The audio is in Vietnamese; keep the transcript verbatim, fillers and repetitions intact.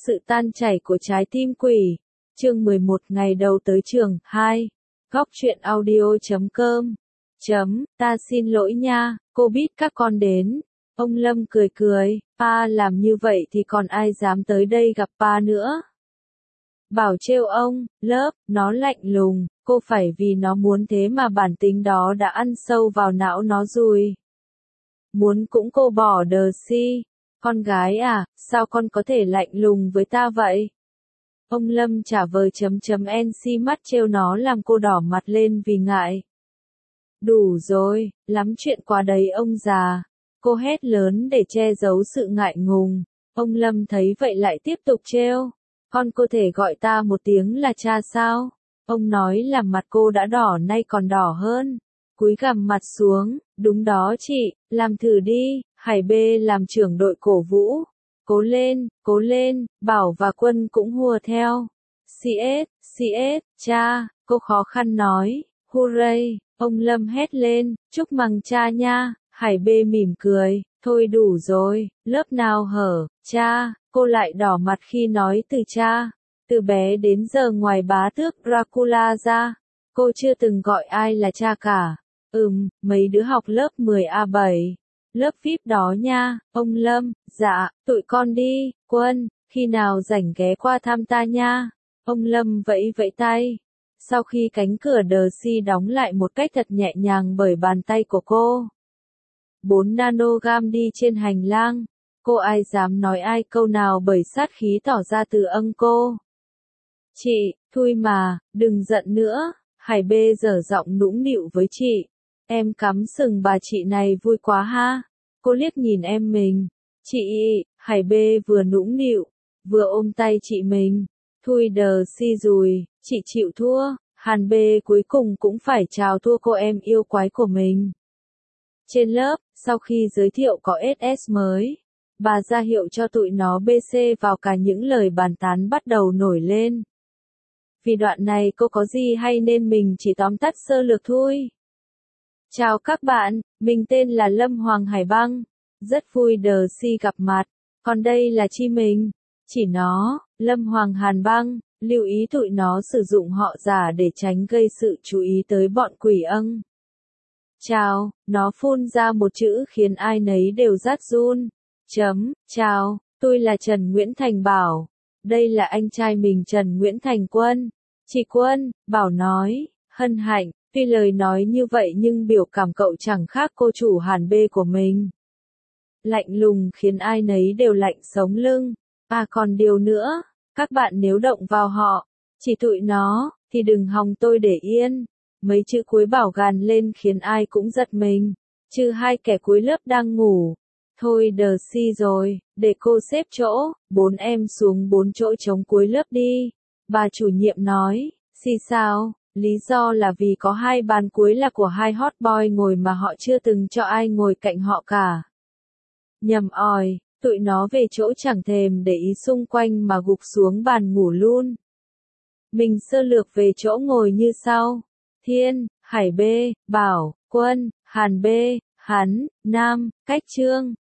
Sự tan chảy của trái tim quỷ. Chương mười một ngày đầu tới trường. hai. Góc truyện audio chấm com. Chấm, ta xin lỗi nha, cô biết các con đến. Ông Lâm cười cười, pa làm như vậy thì còn ai dám tới đây gặp pa nữa. Bảo trêu ông, lớp, nó lạnh lùng, cô phải vì nó muốn thế mà bản tính đó đã ăn sâu vào não nó rồi. Muốn cũng cô bỏ đờ si. Con gái à, sao con có thể lạnh lùng với ta vậy? Ông Lâm trả vờ chấm chấm nc mắt trêu nó làm cô đỏ mặt lên vì ngại. Đủ rồi, lắm chuyện quá đấy ông già. Cô hét lớn để che giấu sự ngại ngùng. Ông Lâm thấy vậy lại tiếp tục trêu. Con có thể gọi ta một tiếng là cha sao? Ông nói làm mặt cô đã đỏ nay còn đỏ hơn. Cúi gằm mặt xuống, đúng đó chị, làm thử đi. Hải B làm trưởng đội cổ vũ. Cố lên, cố lên, Bảo và Quân cũng hùa theo. xê ét, xê ét, cha, cô khó khăn nói. Hooray, ông Lâm hét lên, chúc mừng cha nha. Hải B mỉm cười, thôi đủ rồi, lớp nào hở, cha, cô lại đỏ mặt khi nói từ cha. Từ bé đến giờ ngoài bá tước Dracula ra, cô chưa từng gọi ai là cha cả. Ừm, mấy đứa học lớp mười A bảy. Lớp vi ai pi đó nha, ông Lâm, dạ, tụi con đi, Quân, khi nào rảnh ghé qua thăm ta nha. Ông Lâm vẫy vẫy tay. Sau khi cánh cửa đờ si đóng lại một cách thật nhẹ nhàng bởi bàn tay của cô. bốn nanogam đi trên hành lang. Cô ai dám nói ai câu nào bởi sát khí tỏ ra từ âng cô. Chị, thui mà, đừng giận nữa. Hải B dở giọng nũng nịu với chị. Em cắm sừng bà chị này vui quá ha. Cô liếc nhìn em mình. Chị, Hải B vừa nũng nịu, vừa ôm tay chị mình. Thui đờ si rồi, chị chịu thua. Hàn B cuối cùng cũng phải chào thua cô em yêu quái của mình. Trên lớp, sau khi giới thiệu có ét ét mới, bà ra hiệu cho tụi nó bê xê vào cả những lời bàn tán bắt đầu nổi lên. Vì đoạn này cô có gì hay nên mình chỉ tóm tắt sơ lược thôi. Chào các bạn, mình tên là Lâm Hoàng Hải Băng. Rất vui đờ si gặp mặt. Còn đây là chi mình. Chỉ nó, Lâm Hoàng Hàn Băng. Lưu ý tụi nó sử dụng họ giả để tránh gây sự chú ý tới bọn quỷ âng. Chào, nó phun ra một chữ khiến ai nấy đều rát run. Chấm, chào, tôi là Trần Nguyễn Thành Bảo. Đây là anh trai mình Trần Nguyễn Thành Quân. Chị Quân, Bảo nói, hân hạnh. Tuy lời nói như vậy nhưng biểu cảm cậu chẳng khác cô chủ Hàn B của mình. Lạnh lùng khiến ai nấy đều lạnh sống lưng. À còn điều nữa, các bạn nếu động vào họ, chỉ tụi nó, thì đừng hòng tôi để yên. Mấy chữ cuối Bảo gàn lên khiến ai cũng giật mình. Chứ hai kẻ cuối lớp đang ngủ. Thôi đờ si rồi, để cô xếp chỗ, bốn em xuống bốn chỗ trống cuối lớp đi. Bà chủ nhiệm nói, si sao? Lý do là vì có hai bàn cuối là của hai hot boy ngồi mà họ chưa từng cho ai ngồi cạnh họ cả. Nhầm òi, tụi nó về chỗ chẳng thèm để ý xung quanh mà gục xuống bàn ngủ luôn. Mình sơ lược về chỗ ngồi như sau. Thiên, Hải B, Bảo, Quân, Hàn B, Hắn, Nam, Cách Trương.